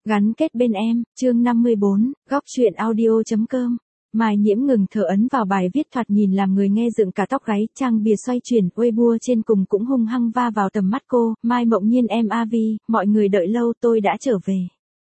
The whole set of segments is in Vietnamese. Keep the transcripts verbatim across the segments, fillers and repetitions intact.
Gắn kết bên em, chương năm mươi bốn, góc truyện audio.com. Mai Nhiễm ngừng thở ấn vào bài viết thoạt nhìn làm người nghe dựng cả tóc gáy, trang bìa xoay chuyển, Weibo trên cùng cũng hung hăng va vào tầm mắt cô, Mai Mộng Nhiên em a vê, mọi người đợi lâu tôi đã trở về.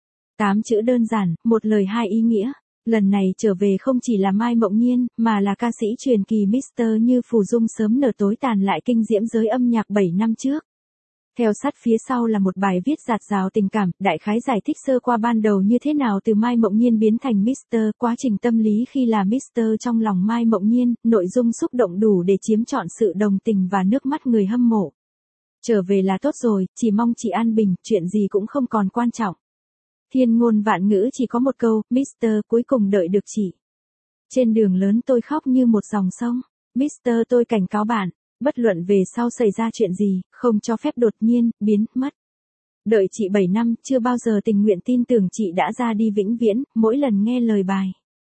Tám chữ đơn giản, một lời hai ý nghĩa. Lần này trở về không chỉ là Mai Mộng Nhiên, mà là ca sĩ truyền kỳ mít tơ Như Phù Dung sớm nở tối tàn lại kinh diễm giới âm nhạc bảy năm trước. Theo sát phía sau là một bài viết dạt dào tình cảm, đại khái giải thích sơ qua ban đầu như thế nào từ Mai Mộng Nhiên biến thành mít tơ, quá trình tâm lý khi là mít tơ trong lòng Mai Mộng Nhiên, nội dung xúc động đủ để chiếm trọn sự đồng tình và nước mắt người hâm mộ. Trở về là tốt rồi, chỉ mong chị an bình, chuyện gì cũng không còn quan trọng. Thiên ngôn vạn ngữ chỉ có một câu, mít tơ cuối cùng đợi được chị. Trên đường lớn tôi khóc như một dòng sông. mít tơ tôi cảnh cáo bạn. Bất luận về sau xảy ra chuyện gì, không cho phép đột nhiên, biến, mất. Đợi chị bảy năm, chưa bao giờ tình nguyện tin tưởng chị đã ra đi vĩnh viễn, mỗi lần nghe lời bài.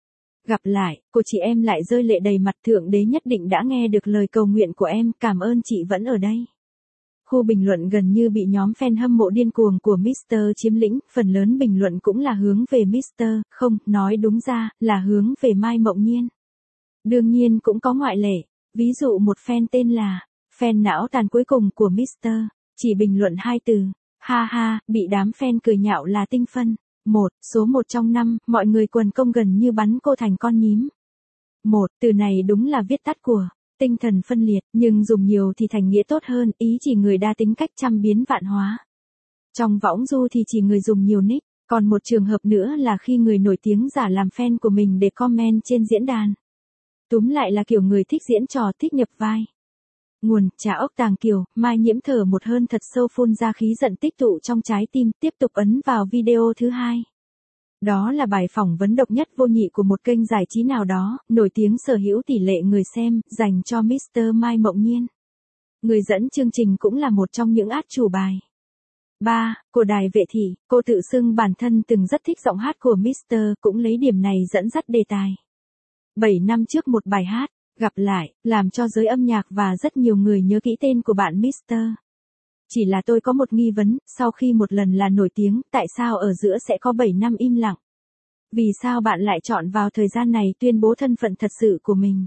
Gặp lại, cô chị em lại rơi lệ đầy mặt, Thượng Đế nhất định đã nghe được lời cầu nguyện của em, cảm ơn chị vẫn ở đây. Khu bình luận gần như bị nhóm fan hâm mộ điên cuồng của mít tơ chiếm lĩnh, phần lớn bình luận cũng là hướng về mít tơ, không, nói đúng ra, là hướng về Mai Mộng Nhiên. Đương nhiên cũng có ngoại lệ. Ví dụ một fan tên là, fan não tàn cuối cùng của mít tơ, chỉ bình luận hai từ, ha ha, bị đám fan cười nhạo là tinh phân. Một, số một trong năm, mọi người quần công gần như bắn cô thành con nhím. Một, từ này đúng là viết tắt của, tinh thần phân liệt, nhưng dùng nhiều thì thành nghĩa tốt hơn, ý chỉ người đa tính cách trăm biến vạn hóa. Trong võng du thì chỉ người dùng nhiều nick, còn một trường hợp nữa là khi người nổi tiếng giả làm fan của mình để comment trên diễn đàn. Túm lại là kiểu người thích diễn trò, thích nhập vai. Nguồn, Trà ốc Tàng Kiều, Mai Nhiễm thở một hơn thật sâu phun ra khí giận tích tụ trong trái tim, tiếp tục ấn vào video thứ hai. Đó là bài phỏng vấn độc nhất vô nhị của một kênh giải trí nào đó, nổi tiếng sở hữu tỷ lệ người xem, dành cho mít tơ Mai Mộng Nhiên. Người dẫn chương trình cũng là một trong những át chủ bài. ba. Của đài Vệ Thị, cô tự xưng bản thân từng rất thích giọng hát của mít tơ, cũng lấy điểm này dẫn dắt đề tài. bảy năm trước một bài hát, gặp lại, làm cho giới âm nhạc và rất nhiều người nhớ kỹ tên của bạn mít tơ. Chỉ là tôi có một nghi vấn, sau khi một lần là nổi tiếng, tại sao ở giữa sẽ có bảy năm im lặng? Vì sao bạn lại chọn vào thời gian này tuyên bố thân phận thật sự của mình?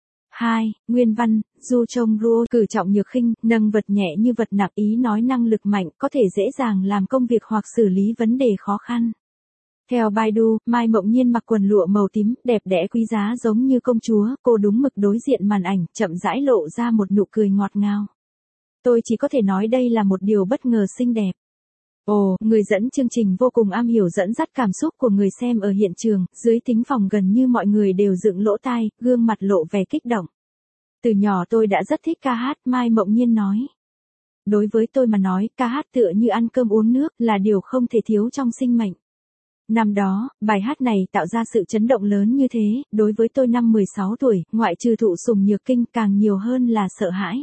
hai. Nguyên văn, Du Trông Ruo, cử trọng nhược khinh, nâng vật nhẹ như vật nặng, ý nói năng lực mạnh, có thể dễ dàng làm công việc hoặc xử lý vấn đề khó khăn. Theo Baidu, Mai Mộng Nhiên mặc quần lụa màu tím, đẹp đẽ quý giá giống như công chúa, cô đúng mực đối diện màn ảnh, chậm rãi lộ ra một nụ cười ngọt ngào. Tôi chỉ có thể nói đây là một điều bất ngờ xinh đẹp. Ồ, người dẫn chương trình vô cùng am hiểu dẫn dắt cảm xúc của người xem ở hiện trường, dưới thính phòng gần như mọi người đều dựng lỗ tai, gương mặt lộ vẻ kích động. Từ nhỏ tôi đã rất thích ca hát, Mai Mộng Nhiên nói. Đối với tôi mà nói, ca hát tựa như ăn cơm uống nước, là điều không thể thiếu trong sinh mệnh. Năm đó, bài hát này tạo ra sự chấn động lớn như thế, đối với tôi năm mười sáu tuổi, ngoại trừ thụ sùng nhược kinh càng nhiều hơn là sợ hãi.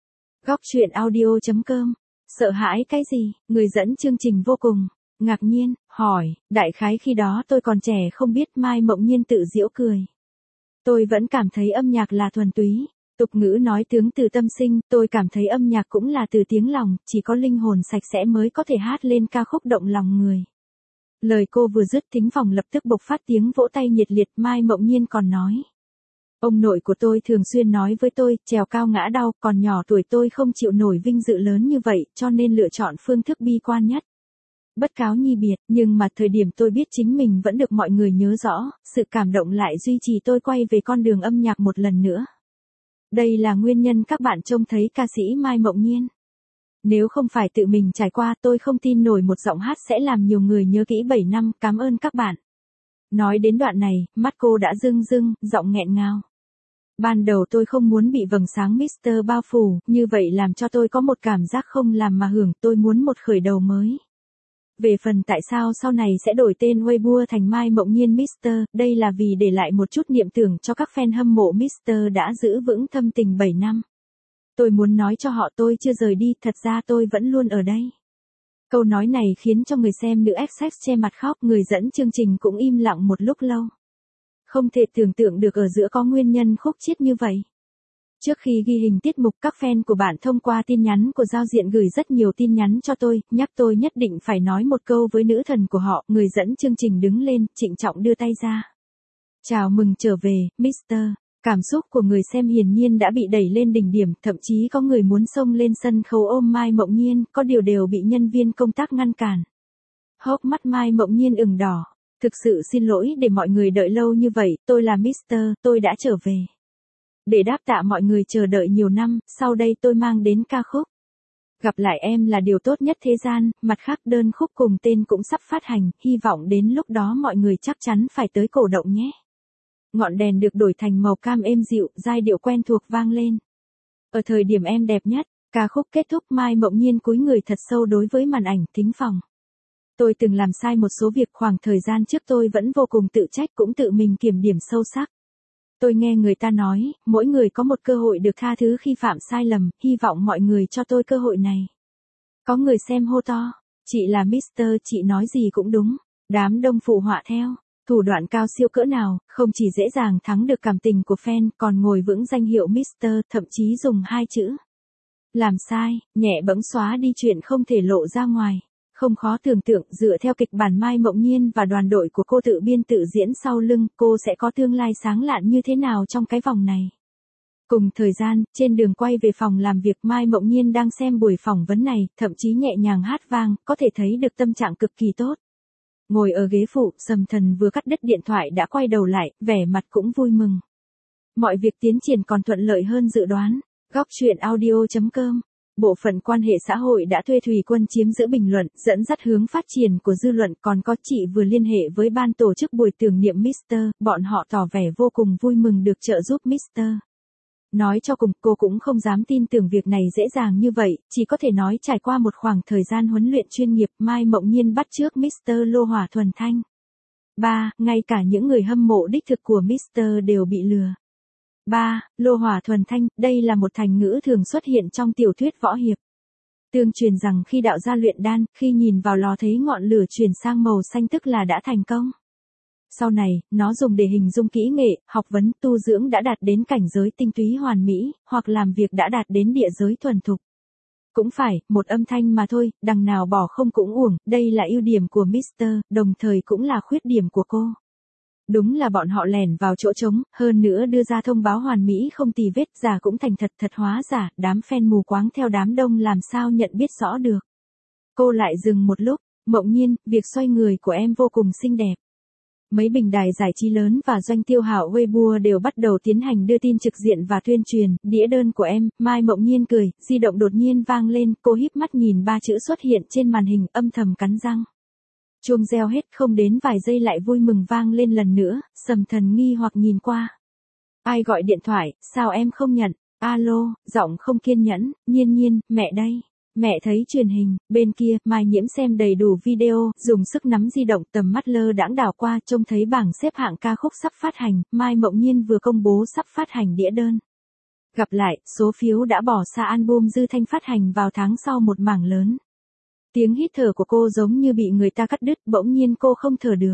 Góc truyện audio.com. Sợ hãi cái gì? Người dẫn chương trình vô cùng ngạc nhiên, hỏi, đại khái khi đó tôi còn trẻ không biết, Mai Mộng Nhiên tự giễu cười. Tôi vẫn cảm thấy âm nhạc là thuần túy. Tục ngữ nói tướng từ tâm sinh, tôi cảm thấy âm nhạc cũng là từ tiếng lòng, chỉ có linh hồn sạch sẽ mới có thể hát lên ca khúc động lòng người. Lời cô vừa dứt, thính phòng lập tức bộc phát tiếng vỗ tay nhiệt liệt. Mai Mộng Nhiên còn nói. Ông nội của tôi thường xuyên nói với tôi, trèo cao ngã đau, còn nhỏ tuổi tôi không chịu nổi vinh dự lớn như vậy, cho nên lựa chọn phương thức bi quan nhất. Bất cáo nhi biệt, nhưng mà thời điểm tôi biết chính mình vẫn được mọi người nhớ rõ, sự cảm động lại duy trì tôi quay về con đường âm nhạc một lần nữa. Đây là nguyên nhân các bạn trông thấy ca sĩ Mai Mộng Nhiên. Nếu không phải tự mình trải qua, tôi không tin nổi một giọng hát sẽ làm nhiều người nhớ kỹ bảy năm, cảm ơn các bạn. Nói đến đoạn này, mắt cô đã rưng rưng, giọng nghẹn ngào. Ban đầu tôi không muốn bị vầng sáng mít tơ bao phủ, như vậy làm cho tôi có một cảm giác không làm mà hưởng, tôi muốn một khởi đầu mới. Về phần tại sao sau này sẽ đổi tên Weibo thành Mai Mộng Nhiên mít tơ, đây là vì để lại một chút niệm tưởng cho các fan hâm mộ mít tơ đã giữ vững thâm tình bảy năm. Tôi muốn nói cho họ tôi chưa rời đi, thật ra tôi vẫn luôn ở đây. Câu nói này khiến cho người xem nữ ép ích che mặt khóc, người dẫn chương trình cũng im lặng một lúc lâu. Không thể tưởng tượng được ở giữa có nguyên nhân khúc chiết như vậy. Trước khi ghi hình tiết mục, các fan của bạn thông qua tin nhắn của giao diện gửi rất nhiều tin nhắn cho tôi, nhắc tôi nhất định phải nói một câu với nữ thần của họ. Người dẫn chương trình đứng lên, trịnh trọng đưa tay ra. Chào mừng trở về, mít tơ. Cảm xúc của người xem hiển nhiên đã bị đẩy lên đỉnh điểm, thậm chí có người muốn xông lên sân khấu ôm Mai Mộng Nhiên, có điều đều bị nhân viên công tác ngăn cản. Hốc mắt Mai Mộng Nhiên ửng đỏ. Thực sự xin lỗi để mọi người đợi lâu như vậy, tôi là mít tơ, tôi đã trở về. Để đáp tạ mọi người chờ đợi nhiều năm, sau đây tôi mang đến ca khúc. Gặp lại em là điều tốt nhất thế gian, mặt khác đơn khúc cùng tên cũng sắp phát hành, hy vọng đến lúc đó mọi người chắc chắn phải tới cổ động nhé. Ngọn đèn được đổi thành màu cam êm dịu, giai điệu quen thuộc vang lên. Ở thời điểm em đẹp nhất, ca khúc kết thúc, Mai Mộng Nhiên cúi người thật sâu đối với màn ảnh thính phòng. Tôi từng làm sai một số việc, khoảng thời gian trước tôi vẫn vô cùng tự trách, cũng tự mình kiểm điểm sâu sắc. Tôi nghe người ta nói, mỗi người có một cơ hội được tha thứ khi phạm sai lầm, hy vọng mọi người cho tôi cơ hội này. Có người xem hô to, chị là mít tơ, chị nói gì cũng đúng. Đám đông phụ họa theo, thủ đoạn cao siêu cỡ nào, không chỉ dễ dàng thắng được cảm tình của fan, còn ngồi vững danh hiệu mít tơ, thậm chí dùng hai chữ. Làm sai, nhẹ bẫng xóa đi chuyện không thể lộ ra ngoài. Không khó tưởng tượng, dựa theo kịch bản Mai Mộng Nhiên và đoàn đội của cô tự biên tự diễn sau lưng, cô sẽ có tương lai sáng lạn như thế nào trong cái vòng này. Cùng thời gian, trên đường quay về phòng làm việc, Mai Mộng Nhiên đang xem buổi phỏng vấn này, thậm chí nhẹ nhàng hát vang, có thể thấy được tâm trạng cực kỳ tốt. Ngồi ở ghế phụ, Sầm Thần vừa cắt đứt điện thoại đã quay đầu lại, vẻ mặt cũng vui mừng. Mọi việc tiến triển còn thuận lợi hơn dự đoán. Góc truyện audio chấm com. Bộ phận quan hệ xã hội đã thuê Thùy Quân chiếm giữ bình luận, dẫn dắt hướng phát triển của dư luận, còn có chị vừa liên hệ với ban tổ chức buổi tưởng niệm mít tơ, bọn họ tỏ vẻ vô cùng vui mừng được trợ giúp mít tơ. Nói cho cùng, cô cũng không dám tin tưởng việc này dễ dàng như vậy, chỉ có thể nói trải qua một khoảng thời gian huấn luyện chuyên nghiệp, Mai Mộng Nhiên bắt chước mít tơ Lô Hỏa Thuần Thanh. ba. Ngay cả những người hâm mộ đích thực của mít tơ đều bị lừa. ba. Lô Hỏa Thuần Thanh, đây là một thành ngữ thường xuất hiện trong tiểu thuyết võ hiệp. Tương truyền rằng khi đạo gia luyện đan, khi nhìn vào lò thấy ngọn lửa chuyển sang màu xanh tức là đã thành công. Sau này, nó dùng để hình dung kỹ nghệ, học vấn, tu dưỡng đã đạt đến cảnh giới tinh túy hoàn mỹ, hoặc làm việc đã đạt đến địa giới thuần thục. Cũng phải, một âm thanh mà thôi, đằng nào bỏ không cũng uổng, đây là ưu điểm của mít tơ, đồng thời cũng là khuyết điểm của cô. Đúng là bọn họ lẻn vào chỗ trống, hơn nữa đưa ra thông báo hoàn mỹ không tì vết, giả cũng thành thật, thật hóa giả, đám fan mù quáng theo đám đông làm sao nhận biết rõ được. Cô lại dừng một lúc, Mộng Nhiên, việc xoay người của em vô cùng xinh đẹp. Mấy bình đài giải trí lớn và doanh tiêu hảo Weibo đều bắt đầu tiến hành đưa tin trực diện và tuyên truyền, đĩa đơn của em, Mai Mộng Nhiên cười, di động đột nhiên vang lên, cô híp mắt nhìn ba chữ xuất hiện trên màn hình, âm thầm cắn răng. Chuông reo hết, không đến vài giây lại vui mừng vang lên lần nữa, Sầm Thần nghi hoặc nhìn qua. Ai gọi điện thoại, sao em không nhận? Alo, giọng không kiên nhẫn, Nhiên Nhiên, mẹ đây. Mẹ thấy truyền hình, bên kia, Mai Nhiễm xem đầy đủ video, dùng sức nắm di động, tầm mắt lơ đãng đảo qua, trông thấy bảng xếp hạng ca khúc sắp phát hành, Mai Mộng Nhiên vừa công bố sắp phát hành đĩa đơn. Gặp lại, số phiếu đã bỏ xa album Dư Thanh phát hành vào tháng sau một mảng lớn. Tiếng hít thở của cô giống như bị người ta cắt đứt, bỗng nhiên cô không thở được.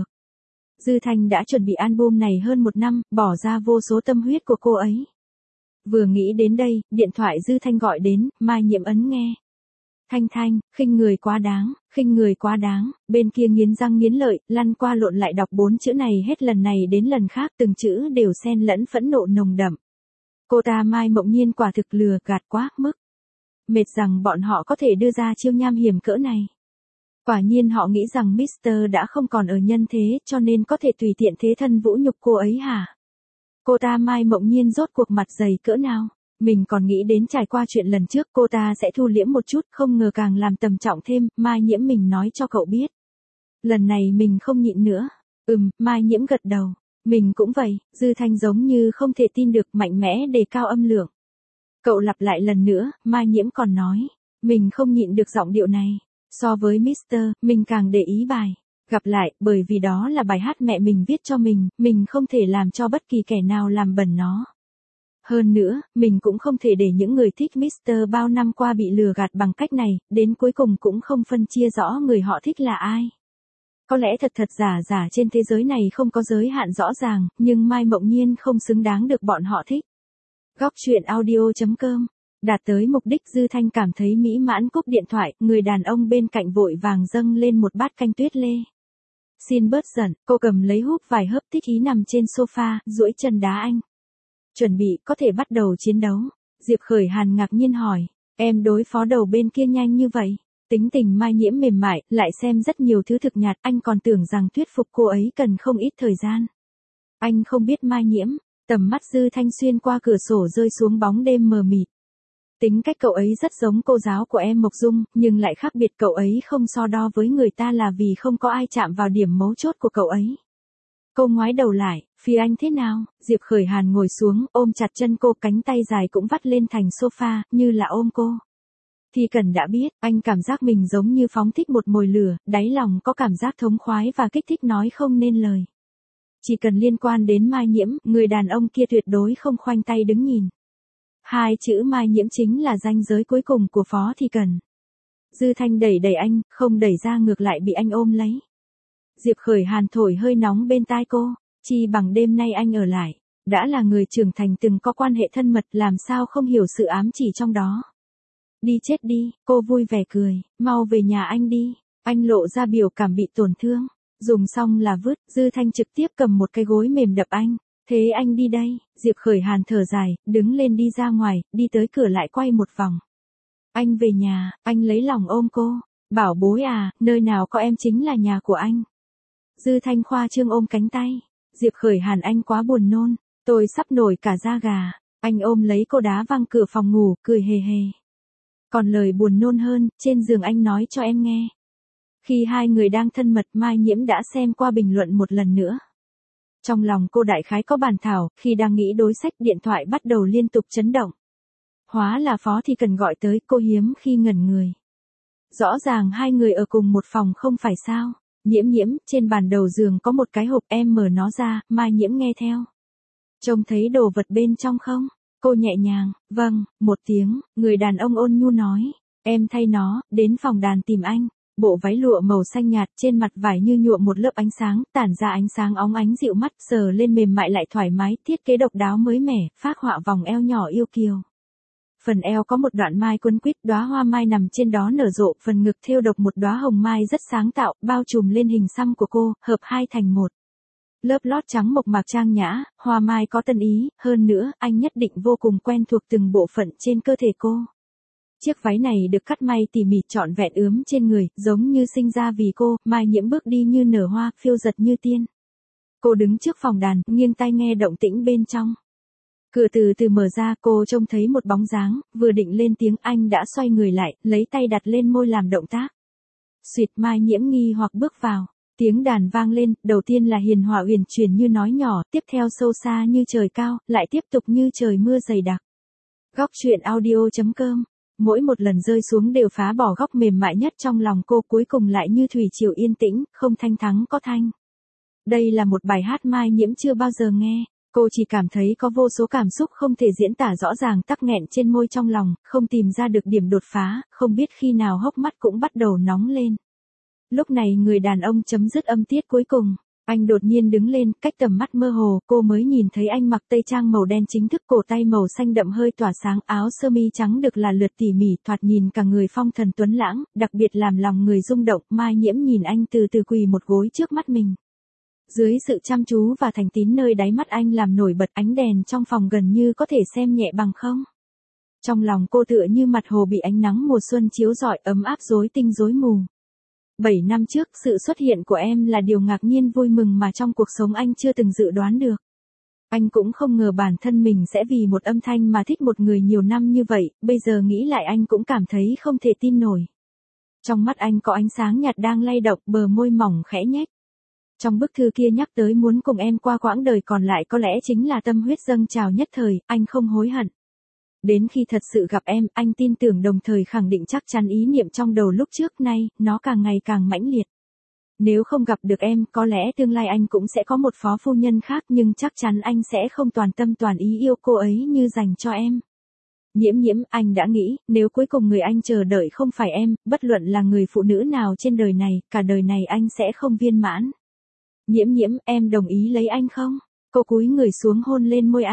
Dư Thanh đã chuẩn bị album này hơn một năm, bỏ ra vô số tâm huyết của cô ấy. Vừa nghĩ đến đây, điện thoại Dư Thanh gọi đến, Mai Nhiễm ấn nghe. Thanh Thanh, khinh người quá đáng, khinh người quá đáng, bên kia nghiến răng nghiến lợi, lăn qua lộn lại đọc bốn chữ này hết lần này đến lần khác, từng chữ đều xen lẫn phẫn nộ nồng đậm. Cô ta Mai Mộng Nhiên quả thực lừa gạt quá mức. Mệt rằng bọn họ có thể đưa ra chiêu nham hiểm cỡ này. Quả nhiên họ nghĩ rằng mít tơ đã không còn ở nhân thế, cho nên có thể tùy tiện thế thân vũ nhục cô ấy hả? Cô ta Mai Mộng Nhiên rốt cuộc mặt dày cỡ nào? Mình còn nghĩ đến trải qua chuyện lần trước cô ta sẽ thu liễm một chút, không ngờ càng làm tầm trọng thêm, Mai Nhiễm mình nói cho cậu biết. Lần này mình không nhịn nữa. Ừm, Mai Nhiễm gật đầu. Mình cũng vậy, Dư Thanh giống như không thể tin được, mạnh mẽ đề cao âm lượng. Cậu lặp lại lần nữa, Mai Nhiễm còn nói. Mình không nhịn được giọng điệu này. So với mít tơ, mình càng để ý bài. Gặp lại, bởi vì đó là bài hát mẹ mình viết cho mình, mình không thể làm cho bất kỳ kẻ nào làm bẩn nó. Hơn nữa, mình cũng không thể để những người thích mít tơ bao năm qua bị lừa gạt bằng cách này, đến cuối cùng cũng không phân chia rõ người họ thích là ai. Có lẽ thật thật giả giả trên thế giới này không có giới hạn rõ ràng, nhưng Mai Mộng Nhiên không xứng đáng được bọn họ thích. Góc truyện audio.com. Đạt tới mục đích, Dư Thanh cảm thấy mỹ mãn cúp điện thoại, người đàn ông bên cạnh vội vàng dâng lên một bát canh tuyết lê. Xin bớt giận, cô cầm lấy húp vài hớp thích ý nằm trên sofa, duỗi chân đá anh. Chuẩn bị, có thể bắt đầu chiến đấu. Diệp Khởi Hàn ngạc nhiên hỏi, em đối phó đầu bên kia nhanh như vậy. Tính tình Mai Nhiễm mềm mại, lại xem rất nhiều thứ thực nhạt, anh còn tưởng rằng thuyết phục cô ấy cần không ít thời gian. Anh không biết Mai Nhiễm, tầm mắt Dư Thanh xuyên qua cửa sổ rơi xuống bóng đêm mờ mịt. Tính cách cậu ấy rất giống cô giáo của em Mộc Dung, nhưng lại khác biệt, cậu ấy không so đo với người ta là vì không có ai chạm vào điểm mấu chốt của cậu ấy. Cô ngoái đầu lại, phía anh thế nào? Diệp Khởi Hàn ngồi xuống, ôm chặt chân cô, cánh tay dài cũng vắt lên thành sofa, như là ôm cô. Thì Cần đã biết, anh cảm giác mình giống như phóng thích một mồi lửa, đáy lòng có cảm giác thống khoái và kích thích nói không nên lời. Chỉ cần liên quan đến Mai Nhiễm, người đàn ông kia tuyệt đối không khoanh tay đứng nhìn. Hai chữ Mai Nhiễm chính là ranh giới cuối cùng của Phó Thì Cần. Dư Thanh đẩy đẩy anh, không đẩy ra ngược lại bị anh ôm lấy. Diệp Khởi Hàn thổi hơi nóng bên tai cô, chi bằng đêm nay anh ở lại. Đã là người trưởng thành từng có quan hệ thân mật, làm sao không hiểu sự ám chỉ trong đó. Đi chết đi, cô vui vẻ cười, mau về nhà anh đi. Anh lộ ra biểu cảm bị tổn thương. Dùng xong là vứt, Dư Thanh trực tiếp cầm một cái gối mềm đập anh. Thế anh đi đây. Diệp Khởi Hàn thở dài, đứng lên đi ra ngoài, đi tới cửa lại quay một vòng. Anh về nhà, anh lấy lòng ôm cô. Bảo bối à, nơi nào có em chính là nhà của anh. Dư Thanh khoa trương ôm cánh tay. Diệp Khởi Hàn, anh quá buồn nôn, tôi sắp nổi cả da gà. Anh ôm lấy cô đá văng cửa phòng ngủ, cười hề hề. Còn lời buồn nôn hơn, trên giường anh nói cho em nghe. Khi hai người đang thân mật, Mai Nhiễm đã xem qua bình luận một lần nữa. Trong lòng cô đại khái có bàn thảo, khi đang nghĩ đối sách điện thoại bắt đầu liên tục chấn động. Hóa là Phó Thì Cần gọi tới, cô hiếm khi ngẩn người. Rõ ràng hai người ở cùng một phòng không phải sao. Nhiễm Nhiễm, trên bàn đầu giường có một cái hộp, em mở nó ra. Mai Nhiễm nghe theo. Trông thấy đồ vật bên trong không? Cô nhẹ nhàng, vâng, một tiếng, người đàn ông ôn nhu nói. Em thay nó, đến phòng đàn tìm anh. Bộ váy lụa màu xanh nhạt, trên mặt vải như nhuộm một lớp ánh sáng, tản ra ánh sáng óng ánh dịu mắt, sờ lên mềm mại lại thoải mái, thiết kế độc đáo mới mẻ, phác họa vòng eo nhỏ yêu kiều. Phần eo có một đoạn mai quấn quýt, đóa hoa mai nằm trên đó nở rộ, phần ngực thêu độc một đóa hồng mai rất sáng tạo, bao trùm lên hình xăm của cô, hợp hai thành một. Lớp lót trắng mộc mạc trang nhã, hoa mai có tân ý, hơn nữa, anh nhất định vô cùng quen thuộc từng bộ phận trên cơ thể cô. Chiếc váy này được cắt may tỉ mỉ trọn vẹn ướm trên người, giống như sinh ra vì cô. Mai Nhiễm bước đi như nở hoa, phiêu giật như tiên. Cô đứng trước phòng đàn, nghiêng tai nghe động tĩnh bên trong. Cửa từ từ mở ra, cô trông thấy một bóng dáng, vừa định lên tiếng, anh đã xoay người lại, lấy tay đặt lên môi làm động tác. Xuyệt, Mai Nhiễm nghi hoặc bước vào. Tiếng đàn vang lên, đầu tiên là hiền hòa uyển chuyển như nói nhỏ, tiếp theo sâu xa như trời cao, lại tiếp tục như trời mưa dày đặc. Góc truyện audio.com. Mỗi một lần rơi xuống đều phá bỏ góc mềm mại nhất trong lòng cô, cuối cùng lại như thủy triều yên tĩnh, không thanh thắng có thanh. Đây là một bài hát Mai Nhiễm chưa bao giờ nghe, cô chỉ cảm thấy có vô số cảm xúc không thể diễn tả rõ ràng tắc nghẹn trên môi trong lòng, không tìm ra được điểm đột phá, không biết khi nào hốc mắt cũng bắt đầu nóng lên. Lúc này người đàn ông chấm dứt âm tiết cuối cùng. Anh đột nhiên đứng lên, cách tầm mắt mơ hồ, cô mới nhìn thấy anh mặc tây trang màu đen chính thức, cổ tay màu xanh đậm hơi tỏa sáng, áo sơ mi trắng được là lượt tỉ mỉ, thoạt nhìn cả người phong thần tuấn lãng, đặc biệt làm lòng người rung động. Mai Nhiễm nhìn anh từ từ quỳ một gối trước mắt mình. Dưới sự chăm chú và thành tín nơi đáy mắt anh làm nổi bật, ánh đèn trong phòng gần như có thể xem nhẹ bằng không. Trong lòng cô tựa như mặt hồ bị ánh nắng mùa xuân chiếu rọi, ấm áp rối tinh rối mù. Bảy năm trước, sự xuất hiện của em là điều ngạc nhiên vui mừng mà trong cuộc sống anh chưa từng dự đoán được. Anh cũng không ngờ bản thân mình sẽ vì một âm thanh mà thích một người nhiều năm như vậy, bây giờ nghĩ lại anh cũng cảm thấy không thể tin nổi. Trong mắt anh có ánh sáng nhạt đang lay động, bờ môi mỏng khẽ nhếch. Trong bức thư kia nhắc tới muốn cùng em qua quãng đời còn lại, có lẽ chính là tâm huyết dâng trào nhất thời, anh không hối hận. Đến khi thật sự gặp em, anh tin tưởng đồng thời khẳng định chắc chắn ý niệm trong đầu lúc trước, nay, nó càng ngày càng mãnh liệt. Nếu không gặp được em, có lẽ tương lai anh cũng sẽ có một phó phu nhân khác, nhưng chắc chắn anh sẽ không toàn tâm toàn ý yêu cô ấy như dành cho em. Nhiễm Nhiễm, anh đã nghĩ, nếu cuối cùng người anh chờ đợi không phải em, bất luận là người phụ nữ nào trên đời này, cả đời này anh sẽ không viên mãn. Nhiễm Nhiễm, em đồng ý lấy anh không? Cô cúi người xuống hôn lên môi anh.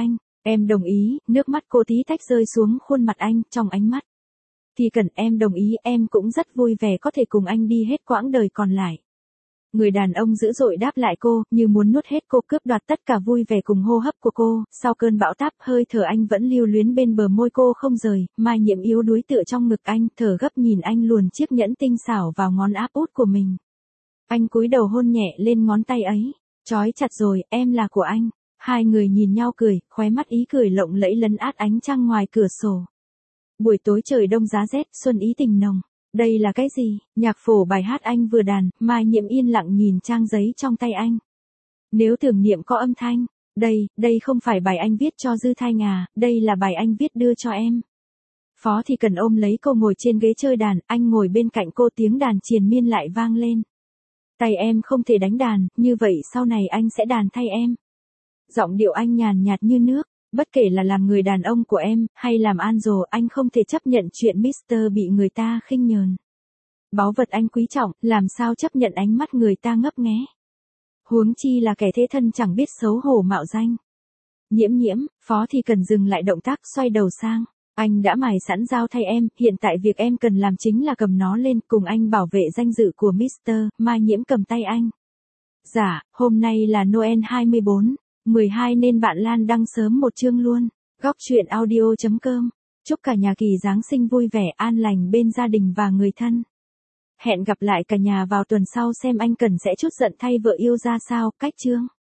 Em đồng ý, nước mắt cô tí tách rơi xuống khuôn mặt anh, trong ánh mắt. Thì Cần, em đồng ý, em cũng rất vui vẻ có thể cùng anh đi hết quãng đời còn lại. Người đàn ông dữ dội đáp lại cô, như muốn nuốt hết cô, cướp đoạt tất cả vui vẻ cùng hô hấp của cô. Sau cơn bão táp, hơi thở anh vẫn lưu luyến bên bờ môi cô không rời. Mai Nhiễm yếu đuối tựa trong ngực anh, thở gấp nhìn anh luồn chiếc nhẫn tinh xảo vào ngón áp út của mình. Anh cúi đầu hôn nhẹ lên ngón tay ấy. Trói chặt rồi, em là của anh. Hai người nhìn nhau cười, khóe mắt ý cười lộng lẫy lấn át ánh trăng ngoài cửa sổ. Buổi tối trời đông giá rét, xuân ý tình nồng. Đây là cái gì? Nhạc phổ bài hát anh vừa đàn, Mai Nhiễm yên lặng nhìn trang giấy trong tay anh. Nếu tưởng niệm có âm thanh, đây, đây không phải bài anh viết cho Dư Thanh à, đây là bài anh viết đưa cho em. Phó Thì Cần ôm lấy cô ngồi trên ghế chơi đàn, anh ngồi bên cạnh cô, tiếng đàn triền miên lại vang lên. Tay em không thể đánh đàn, như vậy sau này anh sẽ đàn thay em. Giọng điệu anh nhàn nhạt như nước. Bất kể là làm người đàn ông của em, hay làm Angel, anh không thể chấp nhận chuyện mít tơ bị người ta khinh nhờn. Báu vật anh quý trọng, làm sao chấp nhận ánh mắt người ta ngấp nghé. Huống chi là kẻ thế thân chẳng biết xấu hổ mạo danh. Nhiễm nhiễm, Phó Thì Cần dừng lại động tác, xoay đầu sang. Anh đã mài sẵn dao thay em, hiện tại việc em cần làm chính là cầm nó lên, cùng anh bảo vệ danh dự của mít tơ. Mai Nhiễm cầm tay anh. Dạ, hôm nay là Noel hai mươi bốn. mười hai nên bạn Lan đăng sớm một chương luôn. Góc truyện audio chấm com. Chúc cả nhà kỳ Giáng sinh vui vẻ, an lành bên gia đình và người thân. Hẹn gặp lại cả nhà vào tuần sau xem anh Cần sẽ trút giận thay vợ yêu ra sao. Cách chương.